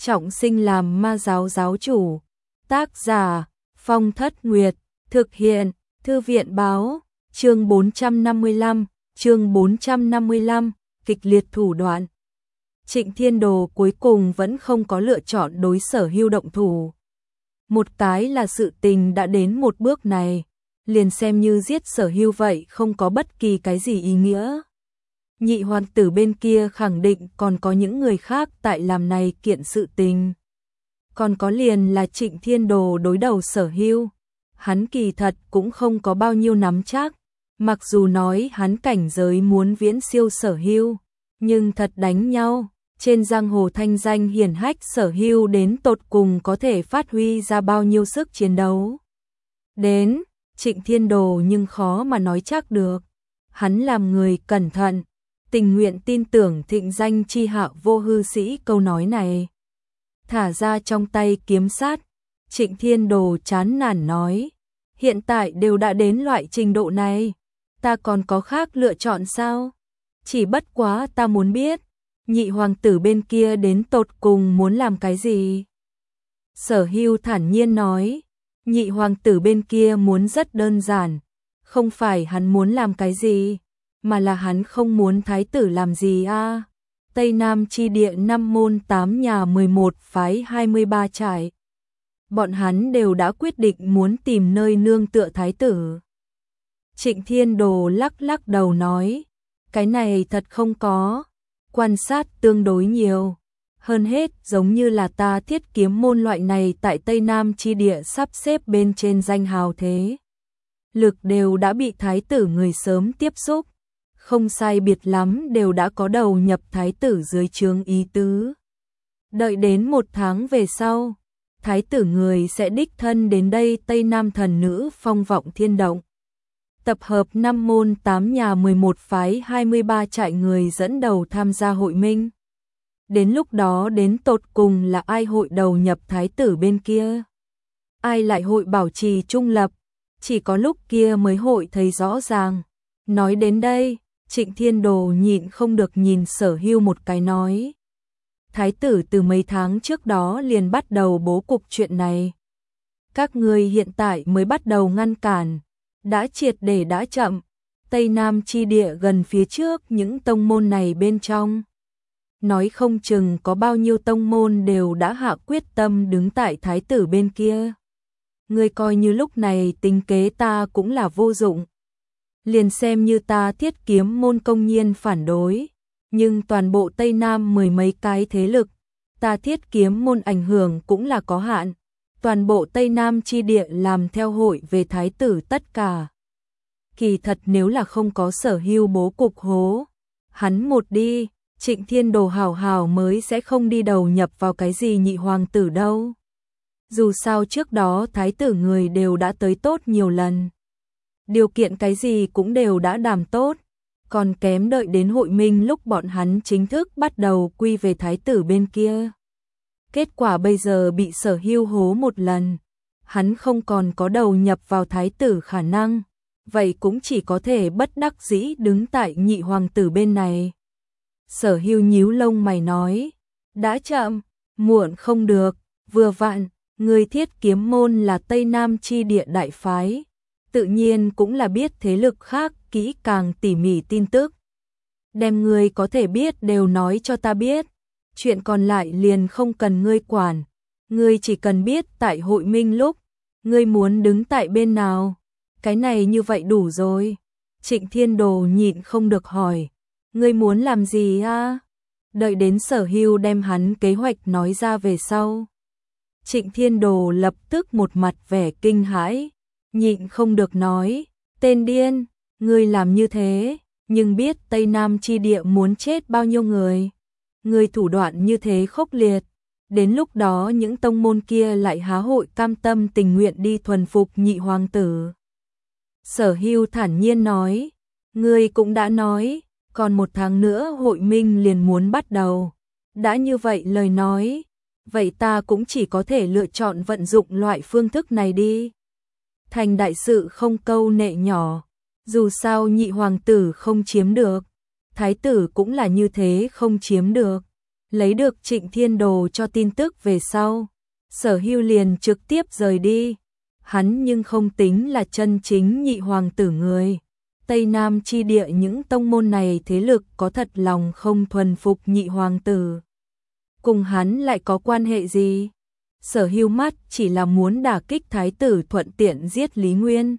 trọng sinh làm ma giáo giáo chủ. Tác giả Phong Thất Nguyệt, thực hiện Thư viện báo, chương 455, kịch liệt thủ đoạn. Trịnh Thiên Đồ cuối cùng vẫn không có lựa chọn đối Sở Hưu động thủ. Một cái là sự tình đã đến một bước này, liền xem như giết Sở Hưu vậy không có bất kỳ cái gì ý nghĩa. Nhị hoàng tử bên kia khẳng định còn có những người khác tại làm này kiện sự tình. Còn có liền là Trịnh Thiên Đồ đối đầu Sở Hưu, hắn kỳ thật cũng không có bao nhiêu nắm chắc, mặc dù nói hắn cảnh giới muốn viễn siêu Sở Hưu, nhưng thật đánh nhau, trên giang hồ thanh danh hiển hách Sở Hưu đến tột cùng có thể phát huy ra bao nhiêu sức chiến đấu. Đến, Trịnh Thiên Đồ nhưng khó mà nói chắc được, hắn làm người cẩn thận, tình nguyện tin tưởng thịnh danh chi hạ vô hư sĩ câu nói này. Thả ra trong tay kiếm sát, Trịnh Thiên Đồ chán nản nói, hiện tại đều đã đến loại trình độ này, ta còn có khác lựa chọn sao? Chỉ bất quá ta muốn biết, nhị hoàng tử bên kia đến tột cùng muốn làm cái gì? Sở Hưu thản nhiên nói, nhị hoàng tử bên kia muốn rất đơn giản, không phải hắn muốn làm cái gì, mà là hắn không muốn thái tử làm gì a. Tây Nam chi địa 5 môn 8 nhà 11 phái 23 trại. Bọn hắn đều đã quyết định muốn tìm nơi nương tựa thái tử. Trịnh Thiên Đồ lắc lắc đầu nói, cái này thật không có, quan sát tương đối nhiều. Hơn hết giống như là ta Thiết Kiếm môn loại này tại Tây Nam chi địa sắp xếp bên trên danh hào thế. Lực đều đã bị thái tử người sớm tiếp xúc, không sai biệt lắm đều đã có đầu nhập thái tử dưới trướng ý tứ. Đợi đến 1 tháng về sau, thái tử người sẽ đích thân đến đây Tây Nam thần nữ phong vọng thiên động. Tập hợp 5 môn 8 nhà 11 phái 23 trại người dẫn đầu tham gia hội minh. Đến lúc đó đến tột cùng là ai hội đầu nhập thái tử bên kia? Ai lại hội bảo trì trung lập? Chỉ có lúc kia mới hội thấy rõ ràng. Nói đến đây, Trịnh Thiên Đồ nhịn không được nhìn Sở Hưu một cái nói. Thái tử từ mấy tháng trước đó liền bắt đầu bố cục chuyện này. Các ngươi hiện tại mới bắt đầu ngăn cản, đã triệt để đã chậm. Tây Nam chi địa gần phía trước những tông môn này bên trong. Nói không chừng có bao nhiêu tông môn đều đã hạ quyết tâm đứng tại thái tử bên kia. Ngươi coi như lúc này tính kế ta cũng là vô dụng. Liền xem như ta Thiết Kiếm môn công nhiên phản đối, nhưng toàn bộ Tây Nam 10 mấy cái thế lực, ta Thiết Kiếm môn ảnh hưởng cũng là có hạn. Toàn bộ Tây Nam chi địa làm theo hội về thái tử tất cả. Kỳ thật nếu là không có Sở Hưu bố cục hố, hắn một đi, Trịnh Thiên Đồ hảo hảo mới sẽ không đi đầu nhập vào cái gì nhị hoàng tử đâu. Dù sao trước đó thái tử người đều đã tới tốt nhiều lần. Điều kiện cái gì cũng đều đã đàm tốt, còn kém đợi đến hội minh lúc bọn hắn chính thức bắt đầu quy về thái tử bên kia. Kết quả bây giờ bị Sở Hưu hố một lần, hắn không còn có đầu nhập vào thái tử khả năng, vậy cũng chỉ có thể bất đắc dĩ đứng tại nhị hoàng tử bên này. Sở Hưu nhíu lông mày nói, đã chậm, muộn không được, vừa vặn, người Thiết Kiếm môn là Tây Nam chi địa đại phái, tự nhiên cũng là biết thế lực khác kỹ càng tỉ mỉ tin tức. Đem người có thể biết đều nói cho ta biết, chuyện còn lại liền không cần ngươi quản, ngươi chỉ cần biết tại hội minh lúc, ngươi muốn đứng tại bên nào, cái này như vậy đủ rồi. Trịnh Thiên Đồ nhịn không được hỏi, ngươi muốn làm gì a? Đợi đến Sở Hưu đem hắn kế hoạch nói ra về sau. Trịnh Thiên Đồ lập tức một mặt vẻ kinh hãi, nhịn không được nói, tên điên, ngươi làm như thế, nhưng biết Tây Nam chi địa muốn chết bao nhiêu người. Ngươi thủ đoạn như thế khốc liệt, đến lúc đó những tông môn kia lại há hội cam tâm tình nguyện đi thuần phục nhị hoàng tử. Sở Hưu thản nhiên nói, ngươi cũng đã nói, còn 1 tháng nữa hội minh liền muốn bắt đầu. Đã như vậy lời nói, vậy ta cũng chỉ có thể lựa chọn vận dụng loại phương thức này đi. Thành đại sự không câu nệ nhỏ, dù sao nhị hoàng tử không chiếm được, thái tử cũng là như thế không chiếm được. Lấy được Trịnh Thiên Đồ cho tin tức về sau, Sở Hưu liền trực tiếp rời đi. Hắn nhưng không tính là chân chính nhị hoàng tử người. Tây Nam chi địa những tông môn này thế lực có thật lòng không thuần phục nhị hoàng tử. Cùng hắn lại có quan hệ gì? Sở Hưu mắt chỉ là muốn đả kích thái tử thuận tiện giết Lý Nguyên.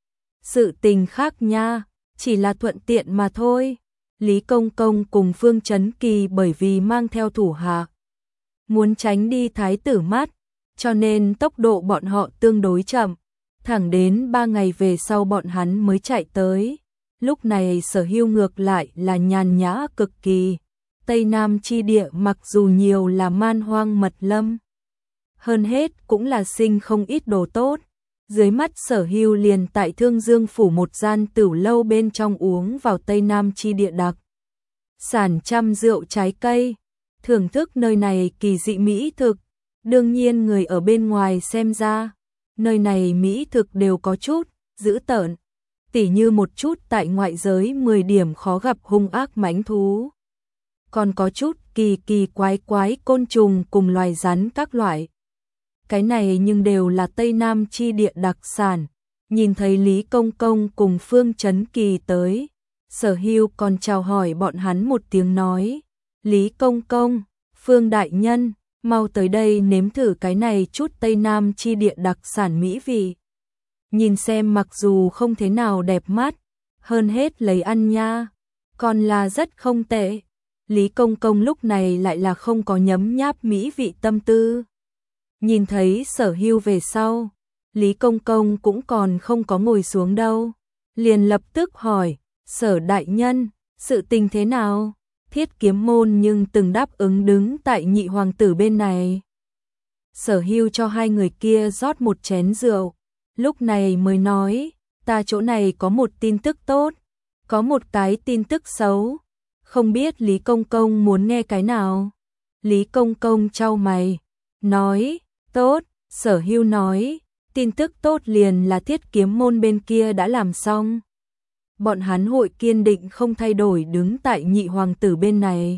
Sự tình khác nha, chỉ là thuận tiện mà thôi. Lý Công Công cùng Phương Chấn Kỳ bởi vì mang theo thủ hạ, muốn tránh đi thái tử mắt, cho nên tốc độ bọn họ tương đối chậm, thẳng đến 3 ngày về sau bọn hắn mới chạy tới. Lúc này Sở Hưu ngược lại là nhàn nhã cực kỳ. Tây Nam chi địa mặc dù nhiều là man hoang mật lâm, hơn hết cũng là sinh không ít đồ tốt. Dưới mắt Sở Hưu liền tại Thương Dương phủ một gian tửu lâu bên trong uống vào Tây Nam chi địa đặc sản trăm rượu trái cây, thưởng thức nơi này kỳ dị mỹ thực. Đương nhiên người ở bên ngoài xem ra, nơi này mỹ thực đều có chút dữ tợn, tỉ như một chút tại ngoại giới 10 điểm khó gặp hung ác mãnh thú. Còn có chút kỳ kỳ quái quái côn trùng cùng loài rắn các loại. Cái này nhưng đều là Tây Nam chi địa đặc sản. Nhìn thấy Lý Công Công cùng Phương Chấn Kỳ tới, Sở Hưu còn chào hỏi bọn hắn một tiếng nói: Lý Công Công, Phương Đại Nhân, mau tới đây nếm thử cái này chút Tây Nam chi địa đặc sản mỹ vị. Nhìn xem mặc dù không thế nào đẹp mắt, hơn hết lấy ăn nha, còn là rất không tệ. Lý Công Công lúc này lại là không có nhấm nháp mỹ vị tâm tư. Nhìn thấy Sở Hưu về sau, Lý Công Công cũng còn không có ngồi xuống đâu, liền lập tức hỏi: Sở Đại Nhân, sự tình thế nào? Thiết Kiếm môn nhưng từng đáp ứng đứng tại nhị hoàng tử bên này. Sở Hưu cho hai người kia rót một chén rượu, lúc này mới nói: ta chỗ này có một tin tức tốt, có một cái tin tức xấu, không biết Lý Công Công muốn nghe cái nào? Lý Công Công chau mày, nói: tốt. Sở Hưu nói: tin tức tốt liền là Thiết Kiếm môn bên kia đã làm xong. Bọn hắn hội kiên định không thay đổi đứng tại nhị hoàng tử bên này.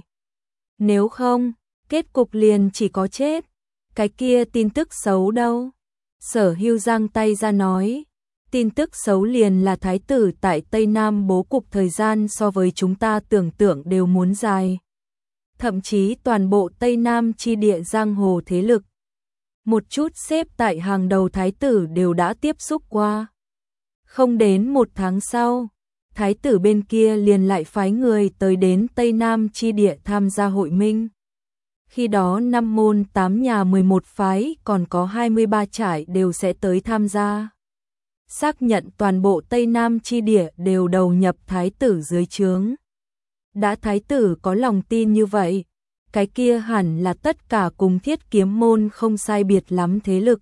Nếu không, kết cục liền chỉ có chết. Cái kia tin tức xấu đâu? Sở Hưu giang tay ra nói: tin tức xấu liền là thái tử tại Tây Nam bố cục thời gian so với chúng ta tưởng tượng đều muốn dài. Thậm chí toàn bộ Tây Nam chi địa giang hồ thế lực, một chút xếp tại hàng đầu thái tử đều đã tiếp xúc qua. Không đến 1 tháng sau, thái tử bên kia liền lại phái người tới đến Tây Nam chi địa tham gia hội minh. Khi đó 5 môn 8 nhà 11 phái còn có 23 trại đều sẽ tới tham gia. Xác nhận toàn bộ Tây Nam chi địa đều đầu nhập thái tử dưới trướng. Đã thái tử có lòng tin như vậy, cái kia hẳn là tất cả cùng Thiết Kiếm môn không sai biệt lắm thế lực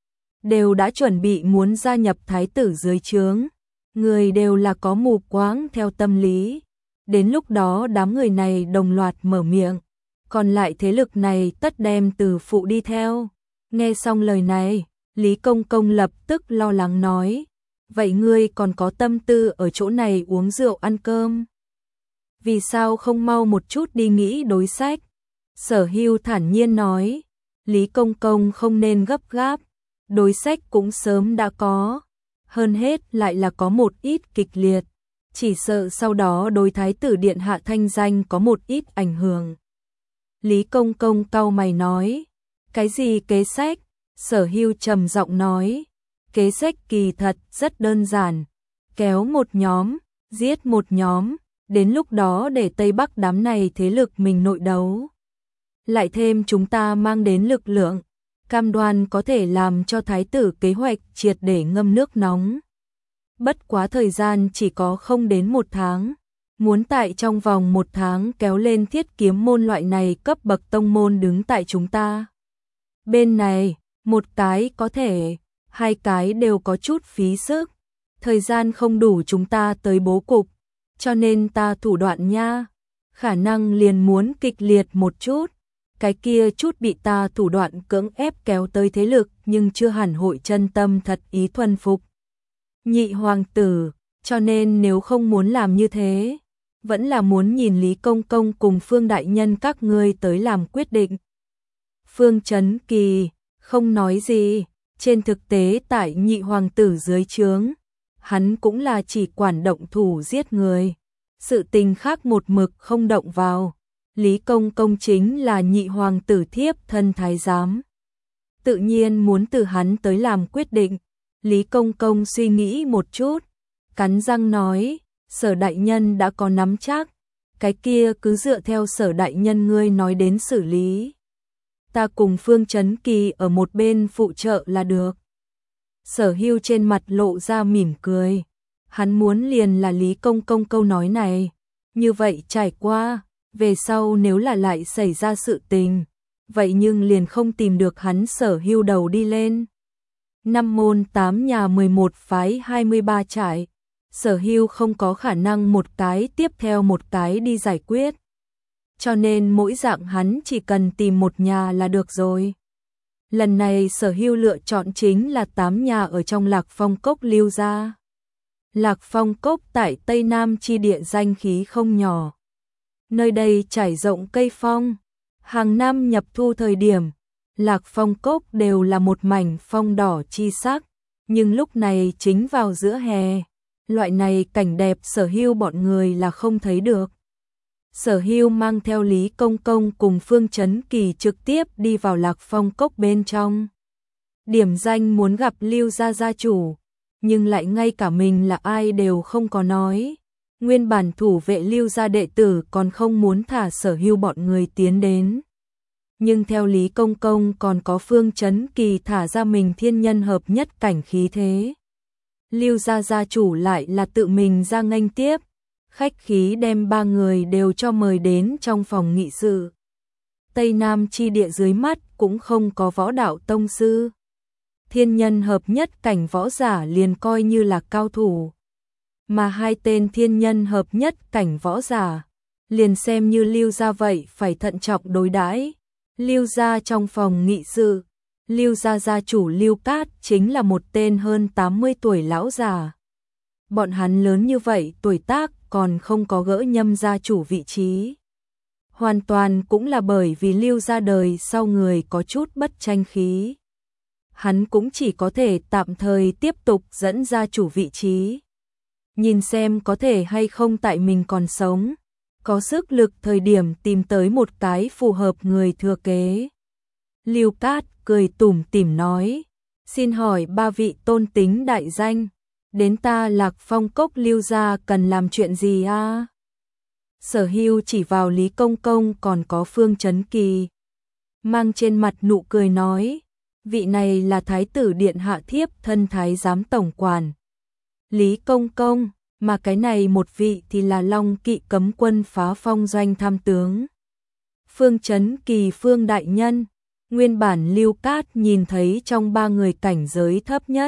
đều đã chuẩn bị muốn gia nhập thái tử dưới trướng. Người đều là có mù quáng theo tâm lý. Đến lúc đó đám người này đồng loạt mở miệng, còn lại thế lực này tất đem từ phụ đi theo. Nghe xong lời này, Lý Công Công lập tức lo lắng nói: vậy ngươi còn có tâm tư ở chỗ này uống rượu ăn cơm? Vì sao không mau một chút đi nghĩ đối sách? Sở Hưu thản nhiên nói: Lý Công Công không nên gấp gáp, đối sách cũng sớm đã có. Hơn hết lại là có một ít kịch liệt, chỉ sợ sau đó đối thái tử điện hạ thanh danh có một ít ảnh hưởng. Lý Công Công cau mày nói: cái gì kế sách? Sở Hưu trầm giọng nói: kế sách kỳ thật rất đơn giản, kéo một nhóm, giết một nhóm, đến lúc đó để Tây Bắc đám này thế lực mình nội đấu. Lại thêm chúng ta mang đến lực lượng, cam đoan có thể làm cho thái tử kế hoạch triệt để ngâm nước nóng. Bất quá thời gian chỉ có không đến 1 tháng, muốn tại trong vòng 1 tháng kéo lên Thiết Kiếm môn loại này cấp bậc tông môn đứng tại chúng ta bên này, một cái có thể, 2 cái đều có chút phí sức, thời gian không đủ chúng ta tới bố cục, cho nên ta thủ đoạn nha, khả năng liền muốn kịch liệt một chút. Cái kia chút bị ta thủ đoạn cưỡng ép kéo tới thế lực nhưng chưa hẳn hội chân tâm thật ý thuần phục nhị hoàng tử, cho nên nếu không muốn làm như thế, vẫn là muốn nhìn Lý Công Công cùng Phương đại nhân các ngươi tới làm quyết định. Phương Chấn Kỳ không nói gì, trên thực tế tại nhị hoàng tử dưới trướng, hắn cũng là chỉ quản động thủ giết người, sự tình khác một mực không động vào. Lý Công Công chính là nhị hoàng tử thiếp thân thái giám, tự nhiên muốn từ hắn tới làm quyết định. Lý Công Công suy nghĩ một chút, cắn răng nói, Sở đại nhân đã có nắm chắc, cái kia cứ dựa theo Sở đại nhân ngươi nói đến xử lý. Ta cùng Phương Chấn Kỳ ở một bên phụ trợ là được. Sở Hưu trên mặt lộ ra mỉm cười, hắn muốn liền là Lý Công Công câu nói này, như vậy trải qua, về sau nếu là lại xảy ra sự tình, vậy nhưng liền không tìm được hắn Sở Hưu đầu đi lên. 5 môn 8 nhà 11 phái 23 trại, Sở Hưu không có khả năng một cái tiếp theo một cái đi giải quyết. Cho nên mỗi dạng hắn chỉ cần tìm một nhà là được rồi. Lần này Sở Hưu lựa chọn chính là 8 nhà ở trong Lạc Phong Cốc lưu gia. Lạc Phong Cốc tại Tây Nam chi địa danh khí không nhỏ. Nơi đây trải rộng cây phong, hàng năm nhập thu thời điểm, Lạc Phong Cốc đều là một mảnh phong đỏ chi sắc, nhưng lúc này chính vào giữa hè, loại này cảnh đẹp Sở Hưu bọn người là không thấy được. Sở Hưu mang theo Lý Công Công cùng Phương Chấn Kỳ trực tiếp đi vào Lạc Phong Cốc bên trong. Điểm danh muốn gặp Lưu gia gia chủ, nhưng lại ngay cả mình là ai đều không có nói. Nguyên bản thủ vệ Lưu gia đệ tử còn không muốn thả Sở Hưu bọn người tiến đến. Nhưng theo Lý Công Công còn có Phương Chấn Kỳ thả ra mình thiên nhân hợp nhất cảnh khí thế. Lưu gia gia chủ lại là tự mình ra nghênh tiếp, khách khí đem 3 người đều cho mời đến trong phòng nghị sự. Tây Nam chi địa dưới mắt cũng không có võ đạo tông sư. Thiên nhân hợp nhất cảnh võ giả liền coi như là cao thủ. Mà 2 tên thiên nhân hợp nhất cảnh võ giả, liền xem như Lưu gia vậy phải thận trọng đối đãi. Lưu gia trong phòng nghị sự, Lưu gia gia chủ Lưu Cát chính là một tên hơn 80 tuổi lão già. Bọn hắn lớn như vậy tuổi tác còn không có gỡ Nhâm gia chủ vị trí. Hoàn toàn cũng là bởi vì Lưu gia đời sau người có chút bất tranh khí. Hắn cũng chỉ có thể tạm thời tiếp tục dẫn gia chủ vị trí. Nhìn xem có thể hay không tại mình còn sống, có sức lực thời điểm tìm tới một cái phù hợp người thừa kế. Lưu Cát cười tủm tỉm nói, xin hỏi 3 vị tôn tính đại danh, đến ta Lạc Phong Cốc Lưu gia cần làm chuyện gì a? Sở Hưu chỉ vào Lý Công Công còn có Phương Chấn Kỳ, mang trên mặt nụ cười nói, vị này là Thái tử điện hạ thiếp thân Thái giám tổng quản. Lý Công Công, mà cái này một vị thì là Long Kỵ cấm quân phá phong doanh tham tướng. Phương Chấn Kỳ Phương đại nhân, nguyên bản Lưu Cát nhìn thấy trong 3 người cảnh giới thấp nhất.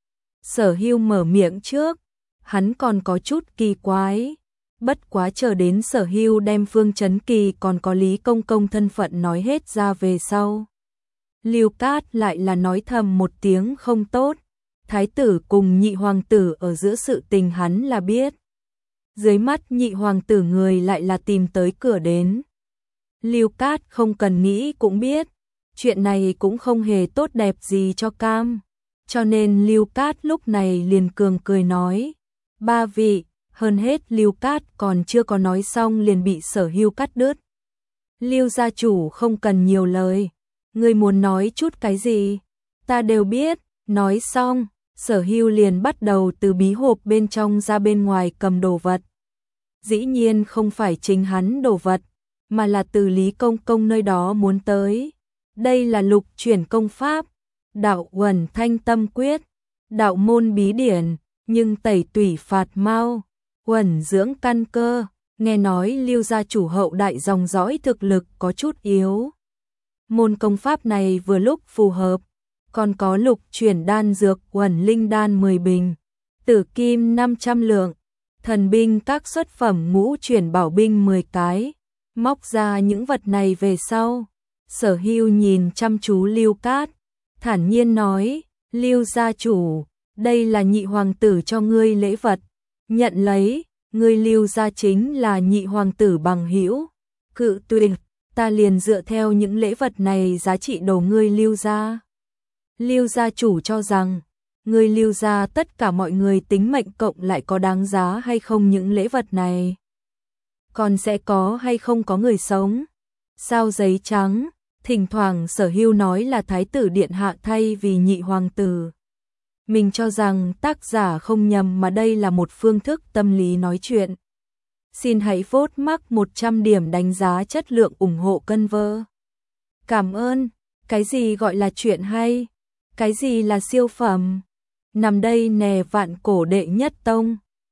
Sở Hưu mở miệng trước, hắn còn có chút kỳ quái. Bất quá chờ đến Sở Hưu đem Phương Chấn Kỳ còn có Lý Công Công thân phận nói hết ra về sau. Lưu Cát lại là nói thầm một tiếng không tốt. Thái tử cùng nhị hoàng tử ở giữa sự tình hắn là biết. Dưới mắt nhị hoàng tử người lại là tìm tới cửa đến. Lưu Cát không cần nghĩ cũng biết, chuyện này cũng không hề tốt đẹp gì cho cam. Cho nên Lưu Cát lúc này liền cường cười nói, 3 vị, hơn hết Lưu Cát còn chưa có nói xong liền bị Sở Hưu cắt đứt. Lưu gia chủ không cần nhiều lời, ngươi muốn nói chút cái gì, ta đều biết. Nói xong, Sở Hưu liền bắt đầu từ bí hộp bên trong ra bên ngoài cầm đồ vật. Dĩ nhiên không phải chính hắn đồ vật, mà là từ Lý Công Công nơi đó muốn tới. Đây là lục chuyển công pháp, đạo uẩn thanh tâm quyết, đạo môn bí điển, nhưng tẩy tủy phạt mau, uẩn dưỡng căn cơ. Nghe nói Lưu gia chủ hậu đại dòng dõi thực lực có chút yếu. Môn công pháp này vừa lúc phù hợp. Còn có lục chuyển đan dược uẩn linh đan 10 bình, tử kim 500 lượng, thần binh các xuất phẩm ngũ chuyển bảo binh 10 cái. Móc ra những vật này về sau, Sở Hưu nhìn chăm chú Lưu Cát, thản nhiên nói, Lưu gia chủ, đây là nhị hoàng tử cho ngươi lễ vật, nhận lấy. Ngươi Lưu gia chính là nhị hoàng tử bằng hữu, cự tuyệt, ta liền dựa theo những lễ vật này giá trị đồ ngươi Lưu gia. Lưu gia chủ cho rằng, ngươi Lưu gia tất cả mọi người tính mệnh cộng lại có đáng giá hay không những lễ vật này? Còn sẽ có hay không có người sống? Sao giấy trắng, thỉnh thoảng Sở Hưu nói là thái tử điện hạ thay vì nhị hoàng tử. Mình cho rằng tác giả không nhầm mà đây là một phương thức tâm lý nói chuyện. Xin hãy vote mắc 100 điểm đánh giá chất lượng ủng hộ cân vơ. Cảm ơn. Cái gì gọi là chuyện hay? Cái gì là siêu phẩm? Nằm đây nè vạn cổ đệ nhất tông.